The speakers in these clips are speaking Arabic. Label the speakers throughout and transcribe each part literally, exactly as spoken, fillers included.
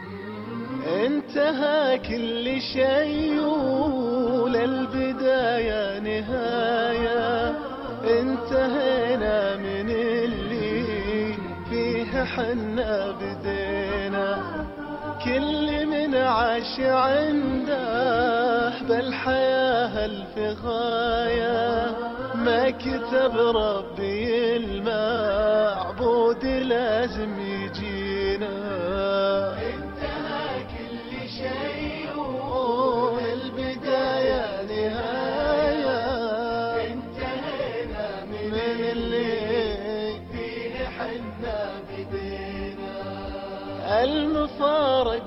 Speaker 1: انتهى كل شيء وللبداية نهاية، انتهينا من اللي فيها حنا بدينا. كل من عاش عنده بالحياة الف غاية، ما كتب ربي المعبود لازم يجينا. انتهى كل شيء والبداية نهاية، انتهينا من اللي فيه حنا بدينا. المفارق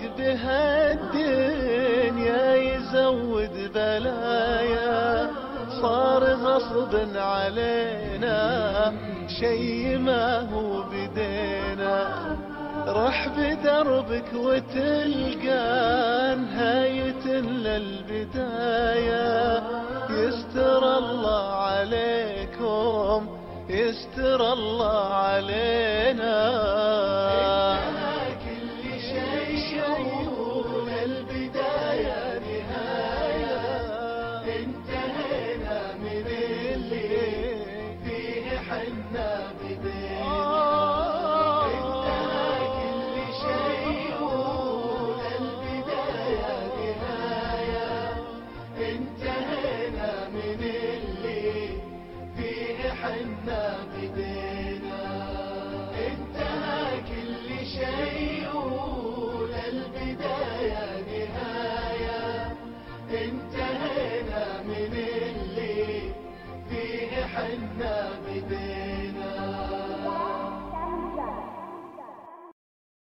Speaker 1: بهالدنيا يزود بلايا، صار غصب علينا شي ما هو بدينا. رح بدربك وتلقى نهاية للبداية، يستر الله عليكم يستر الله علينا.